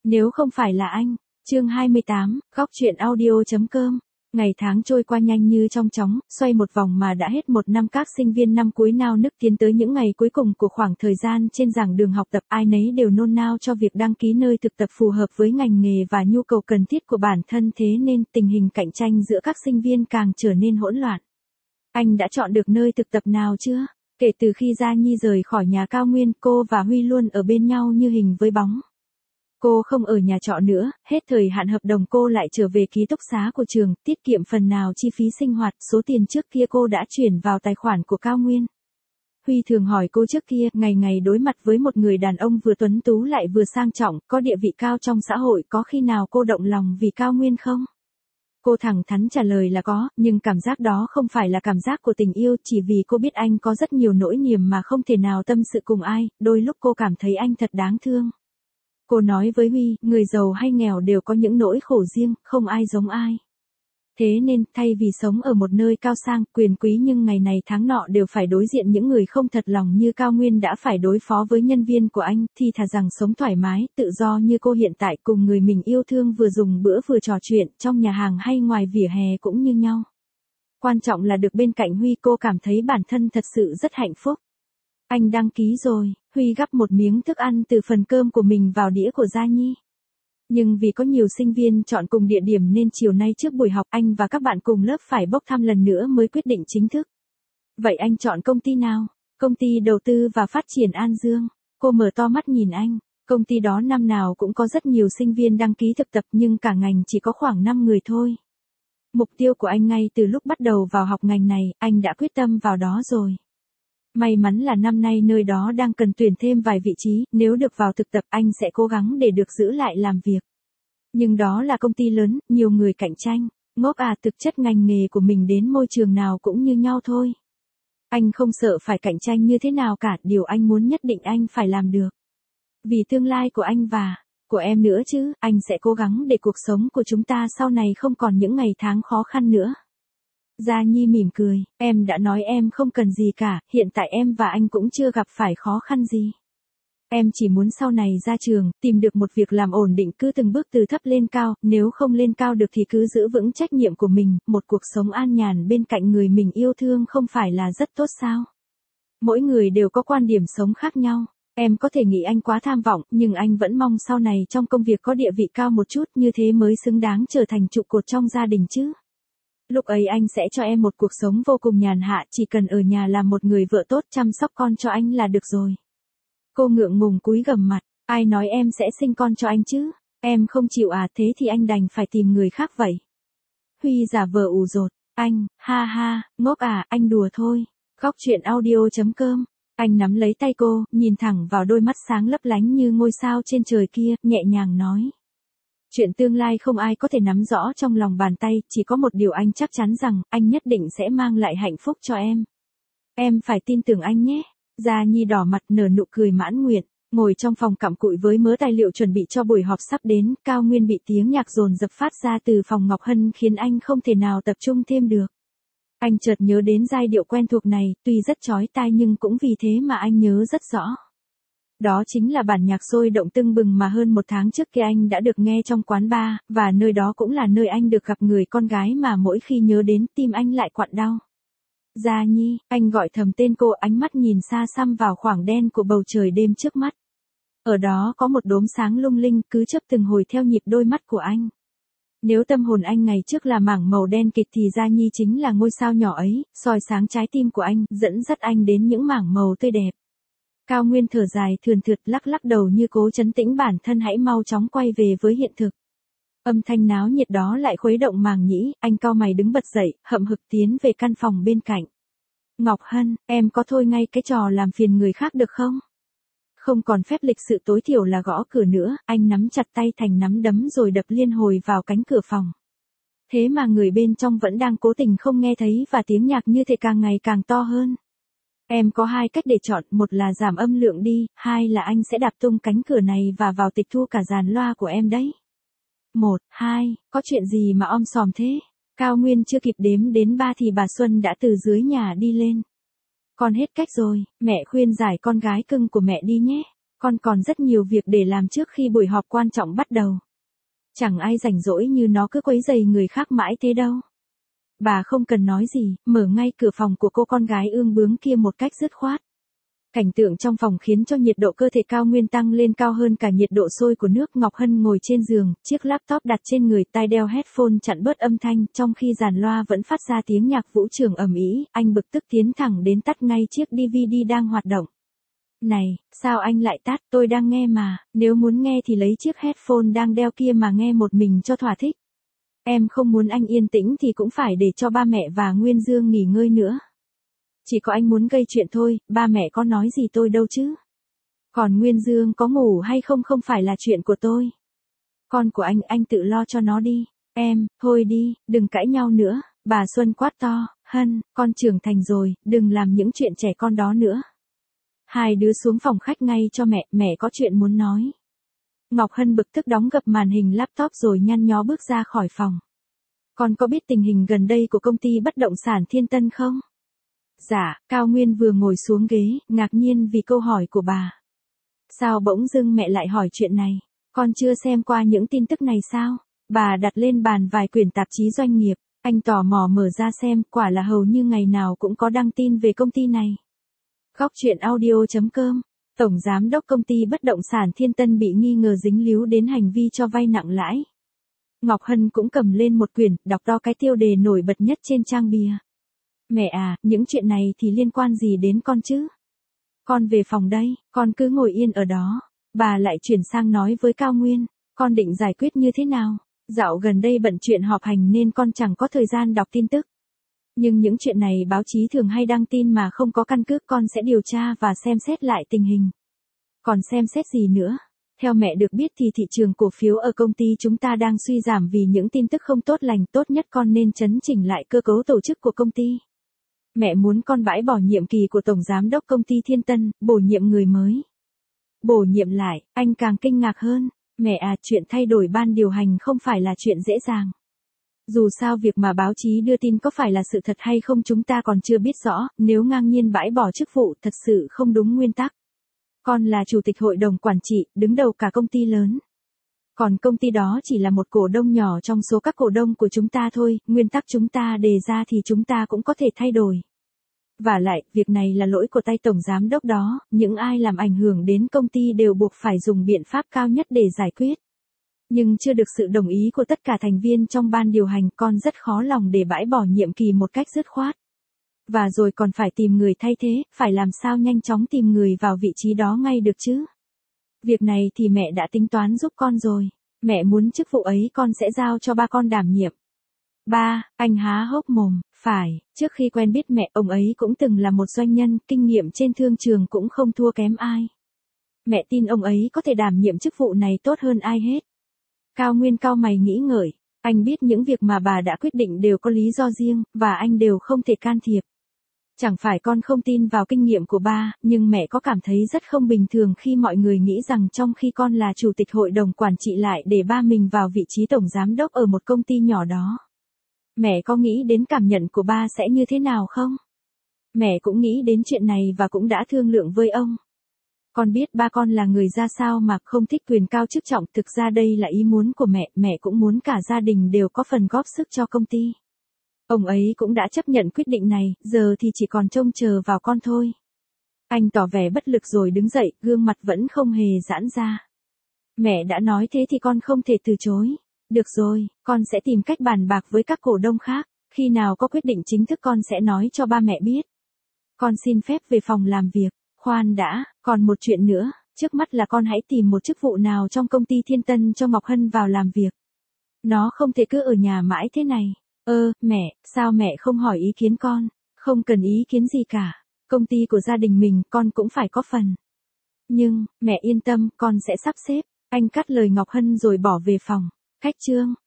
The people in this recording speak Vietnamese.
Nếu không phải là anh. Chương 28, góc truyện audio.com. Ngày tháng trôi qua nhanh như trong chóng, xoay một vòng mà đã hết một năm. Các sinh viên năm cuối nao nức tiến tới những ngày cuối cùng của khoảng thời gian trên giảng đường học tập, ai nấy đều nôn nao cho việc đăng ký nơi thực tập phù hợp với ngành nghề và nhu cầu cần thiết của bản thân, thế nên tình hình cạnh tranh giữa các sinh viên càng trở nên hỗn loạn. Anh đã chọn được nơi thực tập nào chưa? Kể từ khi Gia Nhi rời khỏi nhà Cao Nguyên, cô và Huy luôn ở bên nhau như hình với bóng. Cô không ở nhà trọ nữa, hết thời hạn hợp đồng cô lại trở về ký túc xá của trường, tiết kiệm phần nào chi phí sinh hoạt, số tiền trước kia cô đã chuyển vào tài khoản của Cao Nguyên. Huy thường hỏi cô trước kia, ngày ngày đối mặt với một người đàn ông vừa tuấn tú lại vừa sang trọng, có địa vị cao trong xã hội, có khi nào cô động lòng vì Cao Nguyên không? Cô thẳng thắn trả lời là có, nhưng cảm giác đó không phải là cảm giác của tình yêu, chỉ vì cô biết anh có rất nhiều nỗi niềm mà không thể nào tâm sự cùng ai, đôi lúc cô cảm thấy anh thật đáng thương. Cô nói với Huy, người giàu hay nghèo đều có những nỗi khổ riêng, không ai giống ai. Thế nên, thay vì sống ở một nơi cao sang, quyền quý nhưng ngày này tháng nọ đều phải đối diện những người không thật lòng như Cao Nguyên đã phải đối phó với nhân viên của anh, thì thà rằng sống thoải mái, tự do như cô hiện tại cùng người mình yêu thương vừa dùng bữa vừa trò chuyện, trong nhà hàng hay ngoài vỉa hè cũng như nhau. Quan trọng là được bên cạnh Huy, cô cảm thấy bản thân thật sự rất hạnh phúc. Anh đăng ký rồi, Huy gắp một miếng thức ăn từ phần cơm của mình vào đĩa của Gia Nhi. Nhưng vì có nhiều sinh viên chọn cùng địa điểm nên chiều nay trước buổi học anh và các bạn cùng lớp phải bốc thăm lần nữa mới quyết định chính thức. Vậy anh chọn công ty nào? Công ty đầu tư và phát triển An Dương. Cô mở to mắt nhìn anh. Công ty đó năm nào cũng có rất nhiều sinh viên đăng ký thực tập nhưng cả ngành chỉ có khoảng 5 người thôi. Mục tiêu của anh ngay từ lúc bắt đầu vào học ngành này, anh đã quyết tâm vào đó rồi. May mắn là năm nay nơi đó đang cần tuyển thêm vài vị trí, nếu được vào thực tập anh sẽ cố gắng để được giữ lại làm việc. Nhưng đó là công ty lớn, nhiều người cạnh tranh. Ngốc à, thực chất ngành nghề của mình đến môi trường nào cũng như nhau thôi. Anh không sợ phải cạnh tranh như thế nào cả, điều anh muốn nhất định anh phải làm được. Vì tương lai của anh và của em nữa chứ, anh sẽ cố gắng để cuộc sống của chúng ta sau này không còn những ngày tháng khó khăn nữa. Gia Nhi mỉm cười, em đã nói em không cần gì cả, hiện tại em và anh cũng chưa gặp phải khó khăn gì. Em chỉ muốn sau này ra trường, tìm được một việc làm ổn định, cứ từng bước từ thấp lên cao, nếu không lên cao được thì cứ giữ vững trách nhiệm của mình, một cuộc sống an nhàn bên cạnh người mình yêu thương không phải là rất tốt sao? Mỗi người đều có quan điểm sống khác nhau. Em có thể nghĩ anh quá tham vọng, nhưng anh vẫn mong sau này trong công việc có địa vị cao một chút, như thế mới xứng đáng trở thành trụ cột trong gia đình chứ. Lúc ấy anh sẽ cho em một cuộc sống vô cùng nhàn hạ, chỉ cần ở nhà làm một người vợ tốt chăm sóc con cho anh là được rồi. Cô ngượng ngùng cúi gằm mặt, ai nói em sẽ sinh con cho anh chứ? Em không chịu à, thế thì anh đành phải tìm người khác vậy. Huy giả vờ ủ rột, anh, ha ha, ngốc à, anh đùa thôi. Góc truyện audio.com. Anh nắm lấy tay cô, nhìn thẳng vào đôi mắt sáng lấp lánh như ngôi sao trên trời kia, nhẹ nhàng nói. Chuyện tương lai không ai có thể nắm rõ trong lòng bàn tay, chỉ có một điều anh chắc chắn rằng, anh nhất định sẽ mang lại hạnh phúc cho em. Em phải tin tưởng anh nhé. Gia Nhi đỏ mặt nở nụ cười mãn nguyện, ngồi trong phòng cặm cụi với mớ tài liệu chuẩn bị cho buổi họp sắp đến, Cao Nguyên bị tiếng nhạc dồn dập phát ra từ phòng Ngọc Hân khiến anh không thể nào tập trung thêm được. Anh chợt nhớ đến giai điệu quen thuộc này, tuy rất chói tai nhưng cũng vì thế mà anh nhớ rất rõ. Đó chính là bản nhạc sôi động tưng bừng mà hơn một tháng trước kia anh đã được nghe trong quán bar, và nơi đó cũng là nơi anh được gặp người con gái mà mỗi khi nhớ đến tim anh lại quặn đau. Gia Nhi, anh gọi thầm tên cô, ánh mắt nhìn xa xăm vào khoảng đen của bầu trời đêm trước mắt. Ở đó có một đốm sáng lung linh cứ chớp từng hồi theo nhịp đôi mắt của anh. Nếu tâm hồn anh ngày trước là mảng màu đen kịt thì Gia Nhi chính là ngôi sao nhỏ ấy, soi sáng trái tim của anh, dẫn dắt anh đến những mảng màu tươi đẹp. Cao Nguyên thở dài thườn thượt lắc lắc đầu như cố trấn tĩnh bản thân hãy mau chóng quay về với hiện thực. Âm thanh náo nhiệt đó lại khuấy động màng nhĩ, anh cau mày đứng bật dậy, hậm hực tiến về căn phòng bên cạnh. Ngọc Hân, em có thôi ngay cái trò làm phiền người khác được không? Không còn phép lịch sự tối thiểu là gõ cửa nữa, anh nắm chặt tay thành nắm đấm rồi đập liên hồi vào cánh cửa phòng. Thế mà người bên trong vẫn đang cố tình không nghe thấy và tiếng nhạc như thể càng ngày càng to hơn. Em có hai cách để chọn, một là giảm âm lượng đi, hai là anh sẽ đạp tung cánh cửa này và vào tịch thu cả dàn loa của em đấy. 1, 2, có chuyện gì mà om sòm thế? Cao Nguyên chưa kịp đếm đến 3 thì bà Xuân đã từ dưới nhà đi lên. Con hết cách rồi, mẹ khuyên giải con gái cưng của mẹ đi nhé. Con còn rất nhiều việc để làm trước khi buổi họp quan trọng bắt đầu. Chẳng ai rảnh rỗi như nó cứ quấy rầy người khác mãi thế đâu. Bà không cần nói gì, mở ngay cửa phòng của cô con gái ương bướng kia một cách dứt khoát. Cảnh tượng trong phòng khiến cho nhiệt độ cơ thể Cao Nguyên tăng lên cao hơn cả nhiệt độ sôi của nước. Ngọc Hân ngồi trên giường, chiếc laptop đặt trên người, tai đeo headphone chặn bớt âm thanh, trong khi dàn loa vẫn phát ra tiếng nhạc vũ trường ầm ĩ. Anh bực tức tiến thẳng đến tắt ngay chiếc DVD đang hoạt động. Này, sao anh lại tắt, tôi đang nghe mà, nếu muốn nghe thì lấy chiếc headphone đang đeo kia mà nghe một mình cho thỏa thích. Em không muốn anh yên tĩnh thì cũng phải để cho ba mẹ và Nguyên Dương nghỉ ngơi nữa. Chỉ có anh muốn gây chuyện thôi, ba mẹ có nói gì tôi đâu chứ. Còn Nguyên Dương có ngủ hay không không phải là chuyện của tôi. Con của anh tự lo cho nó đi. Em, thôi đi, đừng cãi nhau nữa, bà Xuân quát to, Hân, con trưởng thành rồi, đừng làm những chuyện trẻ con đó nữa. Hai đứa xuống phòng khách ngay cho mẹ có chuyện muốn nói. Ngọc Hân bực tức đóng gập màn hình laptop rồi nhăn nhó bước ra khỏi phòng. Con có biết tình hình gần đây của công ty bất động sản Thiên Tân không? Dạ, Cao Nguyên vừa ngồi xuống ghế, ngạc nhiên vì câu hỏi của bà. Sao bỗng dưng mẹ lại hỏi chuyện này? Con chưa xem qua những tin tức này sao? Bà đặt lên bàn vài quyển tạp chí doanh nghiệp, anh tò mò mở ra xem, quả là hầu như ngày nào cũng có đăng tin về công ty này. Góc truyện audio.com. Tổng giám đốc công ty bất động sản Thiên Tân bị nghi ngờ dính líu đến hành vi cho vay nặng lãi. Ngọc Hân cũng cầm lên một quyển, đọc to cái tiêu đề nổi bật nhất trên trang bìa. Mẹ à, những chuyện này thì liên quan gì đến con chứ? Con về phòng đây, con cứ ngồi yên ở đó. Bà lại chuyển sang nói với Cao Nguyên, con định giải quyết như thế nào? Dạo gần đây bận chuyện họp hành nên con chẳng có thời gian đọc tin tức. Nhưng những chuyện này báo chí thường hay đăng tin mà không có căn cứ, con sẽ điều tra và xem xét lại tình hình. Còn xem xét gì nữa? Theo mẹ được biết thì thị trường cổ phiếu ở công ty chúng ta đang suy giảm vì những tin tức không tốt lành, tốt nhất con nên chấn chỉnh lại cơ cấu tổ chức của công ty. Mẹ muốn con bãi bỏ nhiệm kỳ của Tổng Giám đốc công ty Thiên Tân, bổ nhiệm người mới. Bổ nhiệm lại, anh càng kinh ngạc hơn. Mẹ à, chuyện thay đổi ban điều hành không phải là chuyện dễ dàng. Dù sao việc mà báo chí đưa tin có phải là sự thật hay không chúng ta còn chưa biết rõ, nếu ngang nhiên bãi bỏ chức vụ thật sự không đúng nguyên tắc. Con là chủ tịch hội đồng quản trị, đứng đầu cả công ty lớn. Còn công ty đó chỉ là một cổ đông nhỏ trong số các cổ đông của chúng ta thôi, nguyên tắc chúng ta đề ra thì chúng ta cũng có thể thay đổi. Và lại, việc này là lỗi của tay tổng giám đốc đó, những ai làm ảnh hưởng đến công ty đều buộc phải dùng biện pháp cao nhất để giải quyết. Nhưng chưa được sự đồng ý của tất cả thành viên trong ban điều hành, con rất khó lòng để bãi bỏ nhiệm kỳ một cách dứt khoát. Và rồi còn phải tìm người thay thế, phải làm sao nhanh chóng tìm người vào vị trí đó ngay được chứ. Việc này thì mẹ đã tính toán giúp con rồi. Mẹ muốn chức vụ ấy con sẽ giao cho ba con đảm nhiệm. Ba, anh há hốc mồm, phải, trước khi quen biết mẹ, ông ấy cũng từng là một doanh nhân, kinh nghiệm trên thương trường cũng không thua kém ai. Mẹ tin ông ấy có thể đảm nhiệm chức vụ này tốt hơn ai hết. Cao Nguyên cau mày nghĩ ngợi, anh biết những việc mà bà đã quyết định đều có lý do riêng, và anh đều không thể can thiệp. Chẳng phải con không tin vào kinh nghiệm của ba, nhưng mẹ có cảm thấy rất không bình thường khi mọi người nghĩ rằng trong khi con là chủ tịch hội đồng quản trị lại để ba mình vào vị trí tổng giám đốc ở một công ty nhỏ đó. Mẹ có nghĩ đến cảm nhận của ba sẽ như thế nào không? Mẹ cũng nghĩ đến chuyện này và cũng đã thương lượng với ông. Con biết ba con là người ra sao mà không thích quyền cao chức trọng, thực ra đây là ý muốn của mẹ cũng muốn cả gia đình đều có phần góp sức cho công ty. Ông ấy cũng đã chấp nhận quyết định này, giờ thì chỉ còn trông chờ vào con thôi. Anh tỏ vẻ bất lực rồi đứng dậy, gương mặt vẫn không hề giãn ra. Mẹ đã nói thế thì con không thể từ chối. Được rồi, con sẽ tìm cách bàn bạc với các cổ đông khác, khi nào có quyết định chính thức con sẽ nói cho ba mẹ biết. Con xin phép về phòng làm việc. Khoan đã, còn một chuyện nữa, trước mắt là con hãy tìm một chức vụ nào trong công ty Thiên Tân cho Ngọc Hân vào làm việc. Nó không thể cứ ở nhà mãi thế này. Mẹ, sao mẹ không hỏi ý kiến con? Không cần ý kiến gì cả. Công ty của gia đình mình, con cũng phải có phần. Nhưng, mẹ yên tâm, con sẽ sắp xếp. Anh cắt lời Ngọc Hân rồi bỏ về phòng. Khách trương.